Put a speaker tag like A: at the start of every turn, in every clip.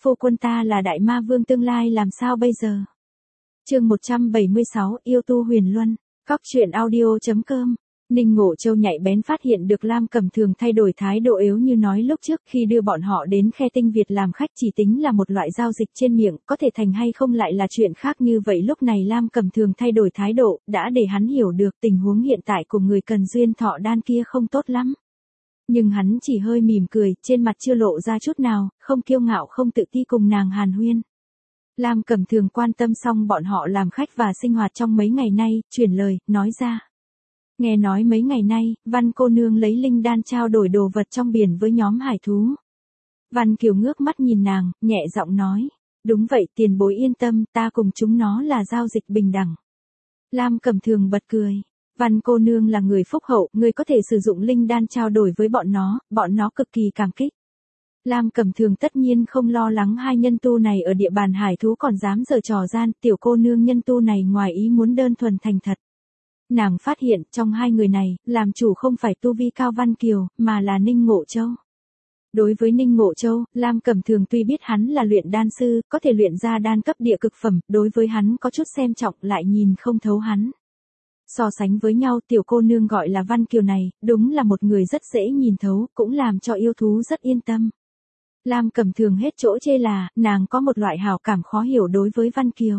A: phu quân ta là đại ma vương tương lai làm sao bây giờ? Chương 176, yêu tu huyền luân. Cóc truyện audio.com. Ninh Ngộ Châu nhạy bén phát hiện được Lam Cẩm Thường thay đổi thái độ yếu như nói lúc trước khi đưa bọn họ đến Khe Tinh Việt làm khách, chỉ tính là một loại giao dịch trên miệng, có thể thành hay không lại là chuyện khác. Như vậy lúc này Lam Cẩm Thường thay đổi thái độ, đã để hắn hiểu được tình huống hiện tại của người cần duyên thọ đan kia không tốt lắm. Nhưng hắn chỉ hơi mỉm cười, trên mặt chưa lộ ra chút nào, không kiêu ngạo không tự ti cùng nàng hàn huyên. Lam Cẩm Thường quan tâm xong bọn họ làm khách và sinh hoạt trong mấy ngày nay, chuyển lời, nói ra. Nghe nói mấy ngày nay, Văn cô nương lấy linh đan trao đổi đồ vật trong biển với nhóm hải thú. Văn Kiều ngước mắt nhìn nàng, nhẹ giọng nói. Đúng vậy, tiền bối yên tâm, ta cùng chúng nó là giao dịch bình đẳng. Lam Cẩm Thường bật cười. Văn cô nương là người phúc hậu, người có thể sử dụng linh đan trao đổi với bọn nó cực kỳ cảm kích. Lam Cẩm Thường tất nhiên không lo lắng hai nhân tu này ở địa bàn hải thú còn dám giở trò gian, tiểu cô nương nhân tu này ngoài ý muốn đơn thuần thành thật. Nàng phát hiện trong hai người này, làm chủ không phải tu vi cao Văn Kiều, mà là Ninh Ngộ Châu. Đối với Ninh Ngộ Châu, Lam Cẩm Thường tuy biết hắn là luyện đan sư, có thể luyện ra đan cấp địa cực phẩm, đối với hắn có chút xem trọng lại nhìn không thấu hắn. So sánh với nhau, tiểu cô nương gọi là Văn Kiều này, đúng là một người rất dễ nhìn thấu, cũng làm cho yêu thú rất yên tâm. Lam Cẩm Thường hết chỗ chê là, nàng có một loại hảo cảm khó hiểu đối với Văn Kiều.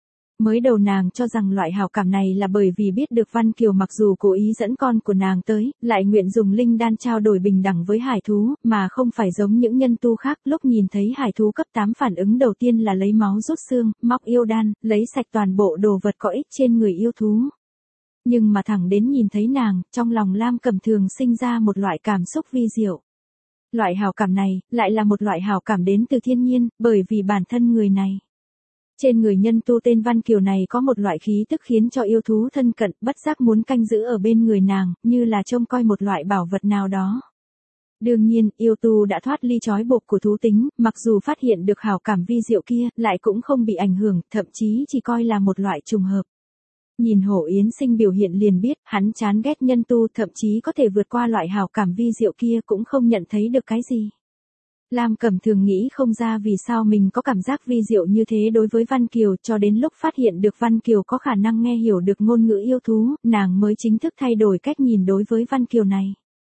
A: Mới đầu nàng cho rằng loại hảo cảm này là bởi vì biết được Văn Kiều mặc dù cố ý dẫn con của nàng tới, lại nguyện dùng linh đan trao đổi bình đẳng với hải thú, mà không phải giống những nhân tu khác. Lúc nhìn thấy hải thú cấp 8 phản ứng đầu tiên là lấy máu rút xương, móc yêu đan, lấy sạch toàn bộ đồ vật có ích trên người yêu thú. Nhưng mà thẳng đến nhìn thấy nàng, trong lòng Lam Cẩm Thường sinh ra một loại cảm xúc vi diệu. Loại hảo cảm này, lại là một loại hảo cảm đến từ thiên nhiên, bởi vì bản thân người này. Trên người nhân tu tên Văn Kiều này có một loại khí tức khiến cho yêu thú thân cận, bất giác muốn canh giữ ở bên người nàng, như là trông coi một loại bảo vật nào đó. Đương nhiên, yêu tu đã thoát ly trói buộc của thú tính, mặc dù phát hiện được hảo cảm vi diệu kia, lại cũng không bị ảnh hưởng, thậm chí chỉ coi là một loại trùng hợp. Nhìn Hổ Yến Sinh biểu hiện liền biết, hắn chán ghét nhân tu, thậm chí có thể vượt qua loại hảo cảm vi diệu kia cũng không nhận thấy được cái gì. Lam Cẩm Thường nghĩ không ra vì sao mình có cảm giác vi diệu như thế đối với Văn Kiều, cho đến lúc phát hiện được Văn Kiều có khả năng nghe hiểu được ngôn ngữ yêu thú, nàng mới chính thức thay đổi cách nhìn đối với Văn Kiều này.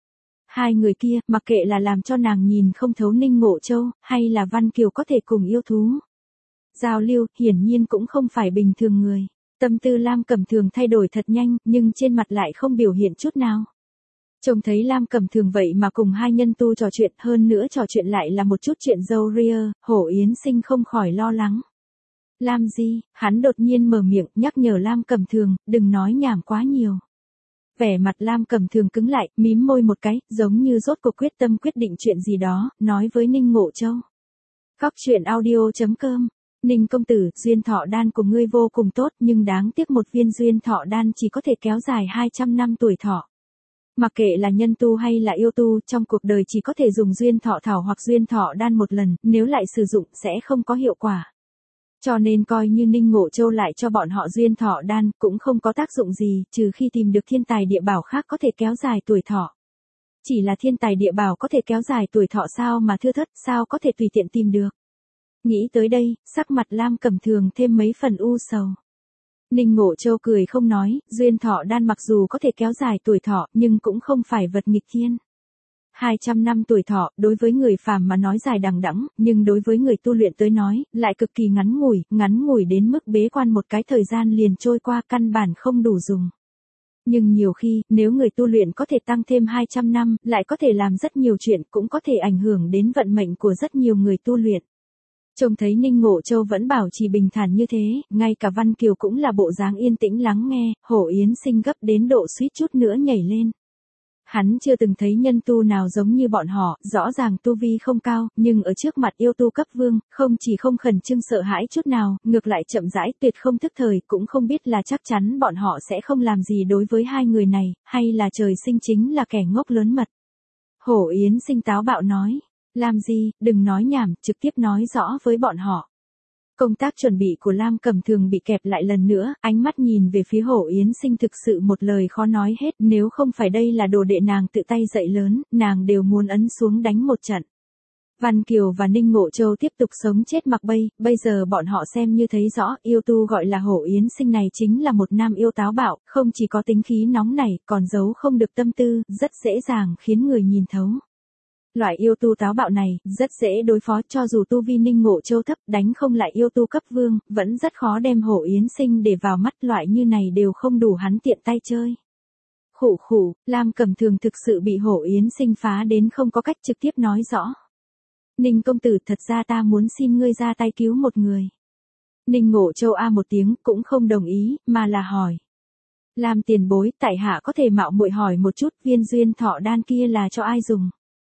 A: Hai người kia, mặc kệ là làm cho nàng nhìn không thấu Ninh Ngộ Châu, hay là Văn Kiều có thể cùng yêu thú giao lưu, hiển nhiên cũng không phải bình thường người. Tâm tư Lam Cẩm Thường thay đổi thật nhanh, nhưng trên mặt lại không biểu hiện chút nào. Trông thấy Lam Cẩm Thường vậy mà cùng hai nhân tu trò chuyện, hơn nữa trò chuyện lại là một chút chuyện dâu ria, Hổ Yến Sinh không khỏi lo lắng. Lam Di, hắn đột nhiên mở miệng, nhắc nhở Lam Cẩm Thường, đừng nói nhảm quá nhiều. Vẻ mặt Lam Cẩm Thường cứng lại, mím môi một cái, giống như rốt cuộc quyết tâm quyết định chuyện gì đó, nói với Ninh Ngộ Châu. Cóc truyện audio.com. Ninh công tử, duyên thọ đan của ngươi vô cùng tốt, nhưng đáng tiếc một viên duyên thọ đan chỉ có thể kéo dài 200 năm tuổi thọ. Mặc kệ là nhân tu hay là yêu tu, trong cuộc đời chỉ có thể dùng duyên thọ thảo hoặc duyên thọ đan một lần, nếu lại sử dụng sẽ không có hiệu quả. Cho nên coi như Ninh Ngộ Châu lại cho bọn họ duyên thọ đan, cũng không có tác dụng gì, trừ khi tìm được thiên tài địa bảo khác có thể kéo dài tuổi thọ. Chỉ là thiên tài địa bảo có thể kéo dài tuổi thọ sao mà thưa thớt, sao có thể tùy tiện tìm được. Nghĩ tới đây, sắc mặt Lam Cẩm Thường thêm mấy phần u sầu. Ninh Ngộ Châu cười không nói, duyên thọ đan mặc dù có thể kéo dài tuổi thọ, nhưng cũng không phải vật nghịch thiên. 200 năm tuổi thọ, đối với người phàm mà nói dài đằng đẵng, nhưng đối với người tu luyện tới nói, lại cực kỳ ngắn ngủi đến mức bế quan một cái thời gian liền trôi qua, căn bản không đủ dùng. Nhưng nhiều khi, nếu người tu luyện có thể tăng thêm 200 năm, lại có thể làm rất nhiều chuyện, cũng có thể ảnh hưởng đến vận mệnh của rất nhiều người tu luyện. Trông thấy Ninh Ngộ Châu vẫn bảo trì bình thản như thế, ngay cả Văn Kiều cũng là bộ dáng yên tĩnh lắng nghe, Hổ Yến Sinh gấp đến độ suýt chút nữa nhảy lên. Hắn chưa từng thấy nhân tu nào giống như bọn họ, rõ ràng tu vi không cao, nhưng ở trước mặt yêu tu cấp vương, không chỉ không khẩn trương sợ hãi chút nào, ngược lại chậm rãi tuyệt không thức thời, cũng không biết là chắc chắn bọn họ sẽ không làm gì đối với hai người này, hay là trời sinh chính là kẻ ngốc lớn mật. Hổ Yến Sinh táo bạo nói. Làm gì, đừng nói nhảm, trực tiếp nói rõ với bọn họ. Công tác chuẩn bị của Lam Cẩm Thường bị kẹp lại lần nữa, ánh mắt nhìn về phía Hổ Yến Sinh thực sự một lời khó nói hết, nếu không phải đây là đồ đệ nàng tự tay dạy lớn, nàng đều muốn ấn xuống đánh một trận. Văn Kiều và Ninh Ngộ Châu tiếp tục sống chết mặc bay, bây giờ bọn họ xem như thấy rõ, yêu tu gọi là Hổ Yến Sinh này chính là một nam yêu táo bạo, không chỉ có tính khí nóng nảy, còn giấu không được tâm tư, rất dễ dàng khiến người nhìn thấu. Loại yêu tu táo bạo này, rất dễ đối phó, cho dù tu vi Ninh Ngộ Châu thấp, đánh không lại yêu tu cấp vương, vẫn rất khó đem Hổ Yến Sinh để vào mắt, loại như này đều không đủ hắn tiện tay chơi. Khụ khụ, Lam Cẩm Thường thực sự bị Hổ Yến Sinh phá đến không có cách trực tiếp nói rõ. Ninh công tử, thật ra ta muốn xin ngươi ra tay cứu một người. Ninh Ngộ Châu a một tiếng, cũng không đồng ý, mà là hỏi. Lam tiền bối, tại hạ có thể mạo muội hỏi một chút, viên duyên thọ đan kia là cho ai dùng?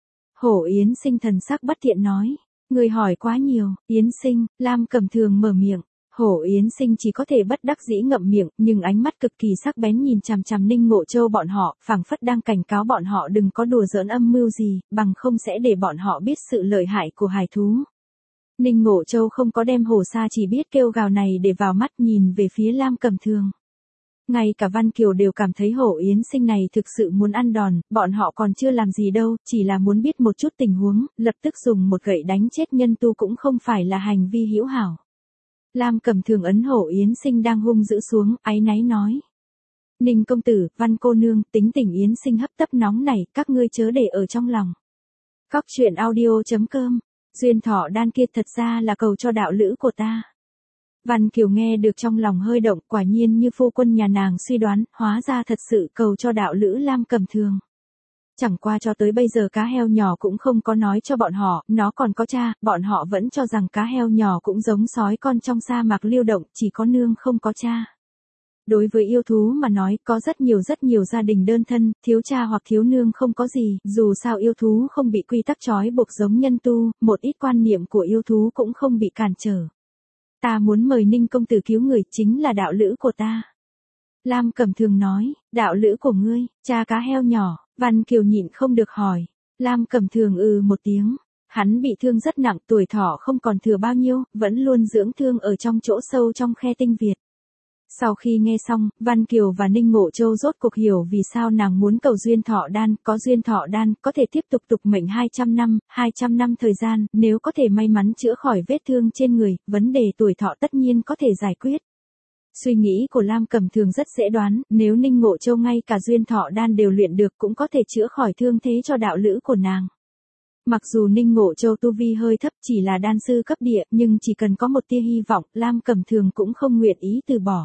A: Hổ Yến Sinh thần sắc bất thiện nói. Người hỏi quá nhiều, Yến Sinh, Lam Cẩm Thường mở miệng. Hổ Yến Sinh chỉ có thể bất đắc dĩ ngậm miệng, nhưng ánh mắt cực kỳ sắc bén nhìn chằm chằm Ninh Ngộ Châu bọn họ, phảng phất đang cảnh cáo bọn họ đừng có đùa giỡn âm mưu gì, bằng không sẽ để bọn họ biết sự lợi hại của hải thú. Ninh Ngộ Châu không có đem Hổ Sa chỉ biết kêu gào này để vào mắt, nhìn về phía Lam Cẩm Thường. Ngay cả Văn Kiều đều cảm thấy Hổ Yến Sinh này thực sự muốn ăn đòn, bọn họ còn chưa làm gì đâu, chỉ là muốn biết một chút tình huống, lập tức dùng một gậy đánh chết nhân tu cũng không phải là hành vi hữu hảo. Lam Cẩm Thường ấn Hổ Yến Sinh đang hung dữ xuống, áy náy nói. Ninh công tử, Văn cô nương, tính tình Yến Sinh hấp tấp nóng này, các ngươi chớ để ở trong lòng. Cóc truyện audio.com, duyên thọ đan kia thật ra là cầu cho đạo lữ của ta. Văn Kiều nghe được trong lòng hơi động, quả nhiên như phu quân nhà nàng suy đoán, hóa ra thật sự cầu cho đạo lữ Lam Cẩm Thường. Chẳng qua cho tới bây giờ cá heo nhỏ cũng không có nói cho bọn họ, nó còn có cha, bọn họ vẫn cho rằng cá heo nhỏ cũng giống sói con trong sa mạc lưu động, chỉ có nương không có cha. Đối với yêu thú mà nói, có rất nhiều gia đình đơn thân, thiếu cha hoặc thiếu nương không có gì, dù sao yêu thú không bị quy tắc trói buộc giống nhân tu, một ít quan niệm của yêu thú cũng không bị cản trở. Ta muốn mời Ninh công tử cứu người, chính là đạo lữ của ta. Lam Cẩm Thường nói, đạo lữ của ngươi, cha cá heo nhỏ. Văn Kiều nhịn không được hỏi. Lam Cẩm Thường một tiếng. Hắn bị thương rất nặng, tuổi thọ không còn thừa bao nhiêu, vẫn luôn dưỡng thương ở trong chỗ sâu trong khe tinh Việt. Sau khi nghe xong, Văn Kiều và Ninh Ngộ Châu rốt cuộc hiểu vì sao nàng muốn cầu duyên thọ đan, có duyên thọ đan, có thể tiếp tục mệnh 200 năm thời gian, nếu có thể may mắn chữa khỏi vết thương trên người, vấn đề tuổi thọ tất nhiên có thể giải quyết. Suy nghĩ của Lam Cẩm Thường rất dễ đoán, nếu Ninh Ngộ Châu ngay cả duyên thọ đan đều luyện được cũng có thể chữa khỏi thương thế cho đạo lữ của nàng. Mặc dù Ninh Ngộ Châu tu vi hơi thấp chỉ là đan sư cấp địa, nhưng chỉ cần có một tia hy vọng, Lam Cẩm Thường cũng không nguyện ý từ bỏ.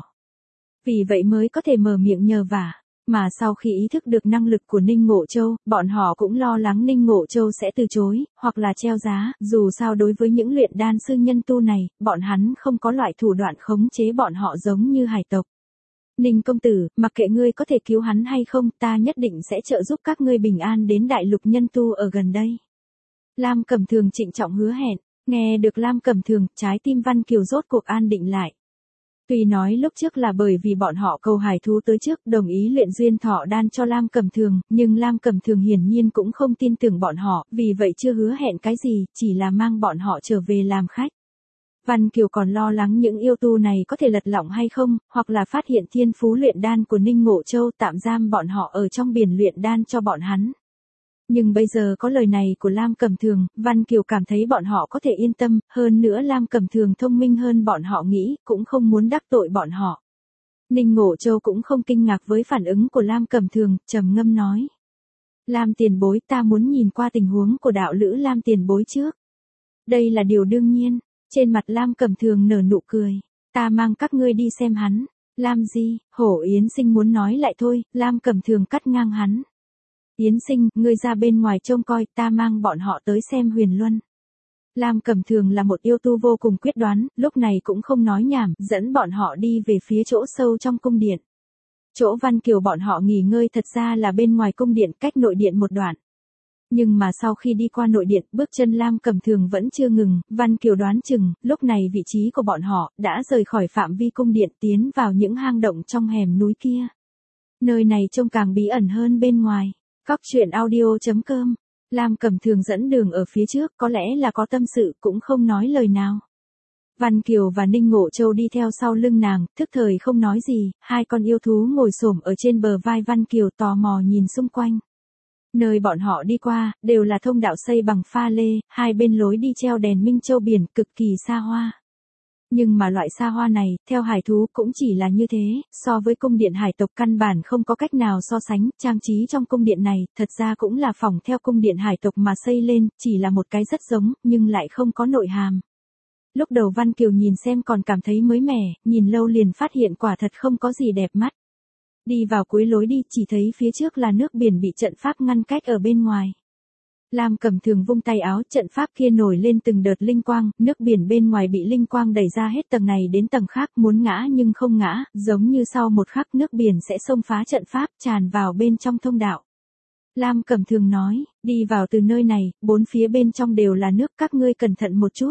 A: Vì vậy mới có thể mở miệng nhờ vả. Mà sau khi ý thức được năng lực của Ninh Ngộ Châu, bọn họ cũng lo lắng Ninh Ngộ Châu sẽ từ chối, hoặc là treo giá, dù sao đối với những luyện đan sư nhân tu này, bọn hắn không có loại thủ đoạn khống chế bọn họ giống như hải tộc. Ninh công tử, mặc kệ ngươi có thể cứu hắn hay không, ta nhất định sẽ trợ giúp các ngươi bình an đến đại lục nhân tu ở gần đây. Lam Cẩm Thường trịnh trọng hứa hẹn, nghe được Lam Cẩm Thường, trái tim Văn Kiều rốt cuộc an định lại. Tuy nói lúc trước là bởi vì bọn họ cầu hải thú tới trước đồng ý luyện duyên thọ đan cho Lam Cẩm Thường, nhưng Lam Cẩm Thường hiển nhiên cũng không tin tưởng bọn họ, vì vậy chưa hứa hẹn cái gì, chỉ là mang bọn họ trở về làm khách. Văn Kiều còn lo lắng những yêu tu này có thể lật lọng hay không, hoặc là phát hiện thiên phú luyện đan của Ninh Ngộ Châu tạm giam bọn họ ở trong biển luyện đan cho bọn hắn. Nhưng bây giờ có lời này của Lam Cẩm Thường, Văn Kiều cảm thấy bọn họ có thể yên tâm, hơn nữa Lam Cẩm Thường thông minh hơn bọn họ nghĩ, cũng không muốn đắc tội bọn họ. Ninh Ngộ Châu cũng không kinh ngạc với phản ứng của Lam Cẩm Thường, trầm ngâm nói. Lam tiền bối, ta muốn nhìn qua tình huống của đạo lữ Lam tiền bối trước. Đây là điều đương nhiên, trên mặt Lam Cẩm Thường nở nụ cười, ta mang các ngươi đi xem hắn. Lam gì, Hổ Yến Sinh muốn nói lại thôi, Lam Cẩm Thường cắt ngang hắn. Yến Sinh, ngươi ra bên ngoài trông coi, ta mang bọn họ tới xem Huyền Luân. Lam Cẩm Thường là một yêu tu vô cùng quyết đoán, lúc này cũng không nói nhảm, dẫn bọn họ đi về phía chỗ sâu trong cung điện. Chỗ Văn Kiều bọn họ nghỉ ngơi thật ra là bên ngoài cung điện, cách nội điện một đoạn. Nhưng mà sau khi đi qua nội điện, bước chân Lam Cẩm Thường vẫn chưa ngừng, Văn Kiều đoán chừng, lúc này vị trí của bọn họ đã rời khỏi phạm vi cung điện tiến vào những hang động trong hẻm núi kia. Nơi này trông càng bí ẩn hơn bên ngoài. Cóc truyện audio.com, Lam Cẩm Thường dẫn đường ở phía trước, có lẽ là có tâm sự, cũng không nói lời nào. Văn Kiều và Ninh Ngộ Châu đi theo sau lưng nàng, thức thời không nói gì, hai con yêu thú ngồi xổm ở trên bờ vai Văn Kiều tò mò nhìn xung quanh. Nơi bọn họ đi qua, đều là thông đạo xây bằng pha lê, hai bên lối đi treo đèn minh châu biển, cực kỳ xa hoa. Nhưng mà loại xa hoa này, theo hải thú cũng chỉ là như thế, so với cung điện hải tộc căn bản không có cách nào so sánh, trang trí trong cung điện này, thật ra cũng là phỏng theo cung điện hải tộc mà xây lên, chỉ là một cái rất giống, nhưng lại không có nội hàm. Lúc đầu Văn Kiều nhìn xem còn cảm thấy mới mẻ, nhìn lâu liền phát hiện quả thật không có gì đẹp mắt. Đi vào cuối lối đi, chỉ thấy phía trước là nước biển bị trận pháp ngăn cách ở bên ngoài. Lam Cẩm Thường vung tay áo, trận pháp kia nổi lên từng đợt linh quang, nước biển bên ngoài bị linh quang đẩy ra hết tầng này đến tầng khác, muốn ngã nhưng không ngã, giống như sau một khắc nước biển sẽ xông phá trận pháp, tràn vào bên trong thông đạo. Lam Cẩm Thường nói, đi vào từ nơi này, bốn phía bên trong đều là nước, các ngươi cẩn thận một chút.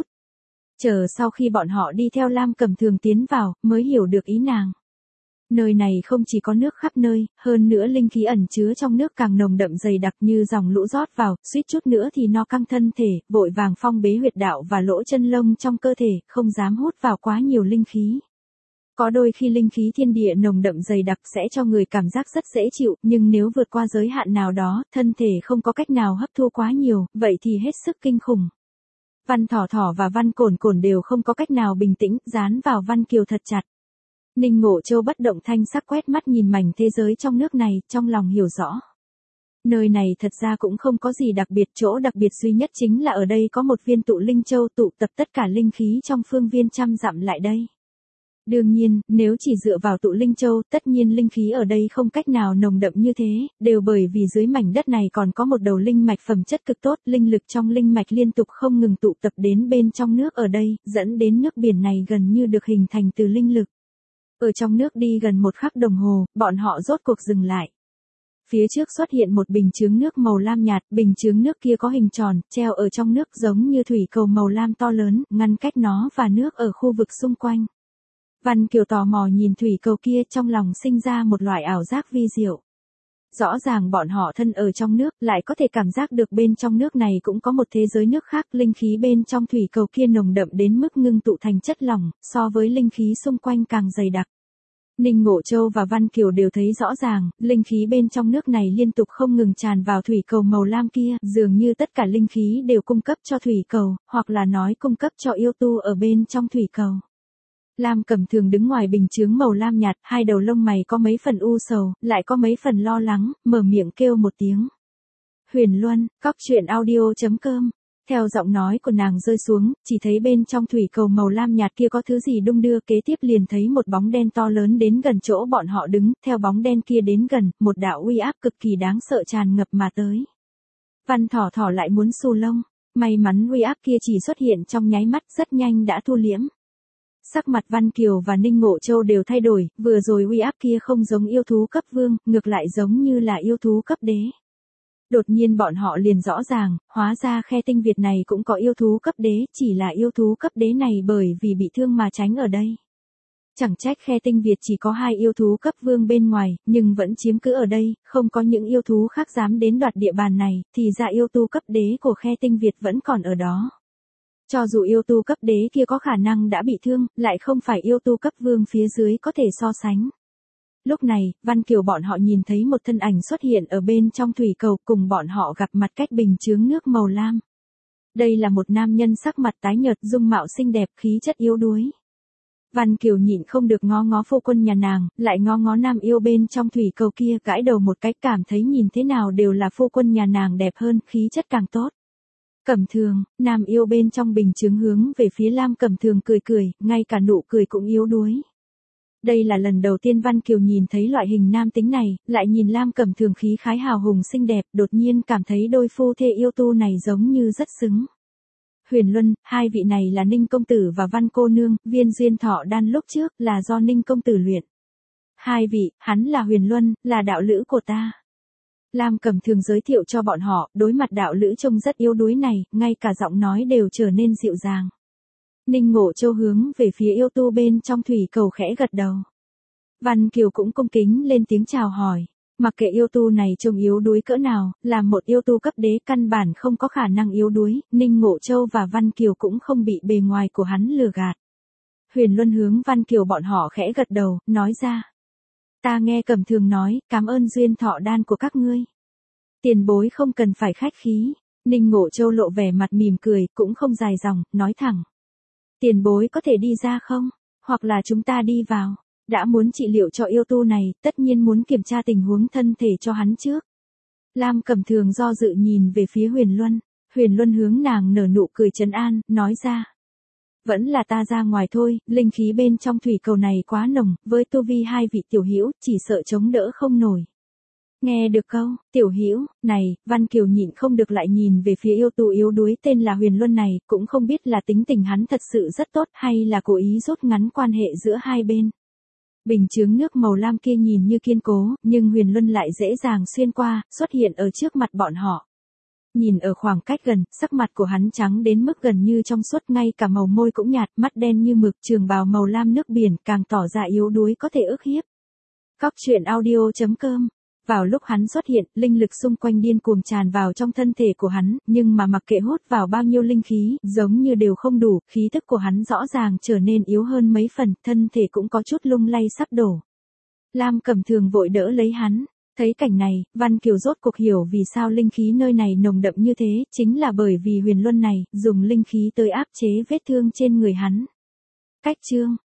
A: Chờ sau khi bọn họ đi theo Lam Cẩm Thường tiến vào, mới hiểu được ý nàng. Nơi này không chỉ có nước khắp nơi, hơn nữa linh khí ẩn chứa trong nước càng nồng đậm dày đặc như dòng lũ rót vào, suýt chút nữa thì no căng thân thể, vội vàng phong bế huyệt đạo và lỗ chân lông trong cơ thể, không dám hút vào quá nhiều linh khí. Có đôi khi linh khí thiên địa nồng đậm dày đặc sẽ cho người cảm giác rất dễ chịu, nhưng nếu vượt qua giới hạn nào đó, thân thể không có cách nào hấp thu quá nhiều, vậy thì hết sức kinh khủng. Văn Thỏ Thỏ và Văn Cổn Cổn đều không có cách nào bình tĩnh, dán vào Văn Kiều thật chặt. Ninh Ngộ Châu bất động thanh sắc quét mắt nhìn mảnh thế giới trong nước này, trong lòng hiểu rõ. Nơi này thật ra cũng không có gì đặc biệt, chỗ đặc biệt duy nhất chính là ở đây có một viên tụ linh châu tụ tập tất cả linh khí trong phương viên trăm dặm lại đây. Đương nhiên, nếu chỉ dựa vào tụ linh châu, tất nhiên linh khí ở đây không cách nào nồng đậm như thế, đều bởi vì dưới mảnh đất này còn có một đầu linh mạch phẩm chất cực tốt, linh lực trong linh mạch liên tục không ngừng tụ tập đến bên trong nước ở đây, dẫn đến nước biển này gần như được hình thành từ linh lực. Ở trong nước đi gần một khắc đồng hồ, bọn họ rốt cuộc dừng lại. Phía trước xuất hiện một bình chướng nước màu lam nhạt, bình chướng nước kia có hình tròn, treo ở trong nước giống như thủy cầu màu lam to lớn, ngăn cách nó và nước ở khu vực xung quanh. Văn Kiều tò mò nhìn thủy cầu kia, trong lòng sinh ra một loại ảo giác vi diệu. Rõ ràng bọn họ thân ở trong nước, lại có thể cảm giác được bên trong nước này cũng có một thế giới nước khác, linh khí bên trong thủy cầu kia nồng đậm đến mức ngưng tụ thành chất lỏng, so với linh khí xung quanh càng dày đặc. Ninh Ngộ Châu và Văn Kiều đều thấy rõ ràng, linh khí bên trong nước này liên tục không ngừng tràn vào thủy cầu màu lam kia, dường như tất cả linh khí đều cung cấp cho thủy cầu, hoặc là nói cung cấp cho yêu tu ở bên trong thủy cầu. Lam Cẩm Thường đứng ngoài bình chướng màu lam nhạt, hai đầu lông mày có mấy phần u sầu, lại có mấy phần lo lắng, mở miệng kêu một tiếng. Huyền Luân, cóc truyện audio.com. Theo giọng nói của nàng rơi xuống, chỉ thấy bên trong thủy cầu màu lam nhạt kia có thứ gì đung đưa, kế tiếp liền thấy một bóng đen to lớn đến gần chỗ bọn họ đứng, theo bóng đen kia đến gần, một đạo uy áp cực kỳ đáng sợ tràn ngập mà tới. Văn Thỏ Thỏ lại muốn xù lông, may mắn uy áp kia chỉ xuất hiện trong nháy mắt, rất nhanh đã thu liễm. Sắc mặt Văn Kiều và Ninh Ngộ Châu đều thay đổi, vừa rồi uy áp kia không giống yêu thú cấp vương, ngược lại giống như là yêu thú cấp đế. Đột nhiên bọn họ liền rõ ràng, hóa ra Khe Tinh Việt này cũng có yêu thú cấp đế, chỉ là yêu thú cấp đế này bởi vì bị thương mà tránh ở đây. Chẳng trách Khe Tinh Việt chỉ có 2 yêu thú cấp vương bên ngoài, nhưng vẫn chiếm cứ ở đây, không có những yêu thú khác dám đến đoạt địa bàn này, thì ra yêu thú cấp đế của Khe Tinh Việt vẫn còn ở đó. Cho dù yêu tu cấp đế kia có khả năng đã bị thương, lại không phải yêu tu cấp vương phía dưới có thể so sánh. Lúc này, Văn Kiều bọn họ nhìn thấy một thân ảnh xuất hiện ở bên trong thủy cầu, cùng bọn họ gặp mặt cách bình chướng nước màu lam. Đây là một nam nhân sắc mặt tái nhợt, dung mạo xinh đẹp, khí chất yếu đuối. Văn Kiều nhịn không được ngó ngó phu quân nhà nàng, lại ngó ngó nam yêu bên trong thủy cầu kia, gãi đầu một cái, cảm thấy nhìn thế nào đều là phu quân nhà nàng đẹp hơn, khí chất càng tốt. Cẩm Thường, nam yêu bên trong bình chướng hướng về phía Lam Cẩm Thường cười cười, ngay cả nụ cười cũng yếu đuối. Đây là lần đầu tiên Văn Kiều nhìn thấy loại hình nam tính này, lại nhìn Lam Cẩm Thường khí khái hào hùng xinh đẹp, đột nhiên cảm thấy đôi phu thê yêu tu này giống như rất xứng. Huyền Luân, hai vị này là Ninh công tử và Văn cô nương, viên duyên thọ đan lúc trước là do Ninh công tử luyện. Hai vị, hắn là Huyền Luân, là đạo lữ của ta. Lam Cẩm Thường giới thiệu cho bọn họ, đối mặt đạo lữ trông rất yếu đuối này, ngay cả giọng nói đều trở nên dịu dàng. Ninh Ngộ Châu hướng về phía yêu tu bên trong thủy cầu khẽ gật đầu. Văn Kiều cũng cung kính lên tiếng chào hỏi. Mặc kệ yêu tu này trông yếu đuối cỡ nào, là một yêu tu cấp đế căn bản không có khả năng yếu đuối, Ninh Ngộ Châu và Văn Kiều cũng không bị bề ngoài của hắn lừa gạt. Huyền Luân hướng Văn Kiều bọn họ khẽ gật đầu, nói ra. Ta nghe Cẩm Thường nói, cảm ơn duyên thọ đan của các ngươi. Tiền bối không cần phải khách khí. Ninh Ngộ Châu lộ vẻ mặt mỉm cười, cũng không dài dòng, nói thẳng. Tiền bối có thể đi ra không? Hoặc là chúng ta đi vào. Đã muốn trị liệu cho yêu tu này, tất nhiên muốn kiểm tra tình huống thân thể cho hắn trước. Lam Cẩm Thường do dự nhìn về phía Huyền Luân. Huyền Luân hướng nàng nở nụ cười trấn an, nói ra. Vẫn là ta ra ngoài thôi, linh khí bên trong thủy cầu này quá nồng, với tu vi hai vị tiểu hữu chỉ sợ chống đỡ không nổi. Nghe được câu, tiểu hữu, này, Văn Kiều nhịn không được lại nhìn về phía yêu tu yếu đuối tên là Huyền Luân này, cũng không biết là tính tình hắn thật sự rất tốt hay là cố ý rút ngắn quan hệ giữa hai bên. Bình chướng nước màu lam kia nhìn như kiên cố, nhưng Huyền Luân lại dễ dàng xuyên qua, xuất hiện ở trước mặt bọn họ. Nhìn ở khoảng cách gần, sắc mặt của hắn trắng đến mức gần như trong suốt, ngay cả màu môi cũng nhạt, mắt đen như mực, trường bào màu lam nước biển, càng tỏ ra yếu đuối có thể ức hiếp. Cóc truyện audio.com. Vào lúc hắn xuất hiện, linh lực xung quanh điên cuồng tràn vào trong thân thể của hắn, nhưng mà mặc kệ hút vào bao nhiêu linh khí, giống như đều không đủ, khí thức của hắn rõ ràng trở nên yếu hơn mấy phần, thân thể cũng có chút lung lay sắp đổ. Lam Cẩm Thường vội đỡ lấy hắn. Thấy cảnh này, Văn Kiều rốt cuộc hiểu vì sao linh khí nơi này nồng đậm như thế, chính là bởi vì Huyền Luân này, dùng linh khí tới áp chế vết thương trên người hắn. Cách chương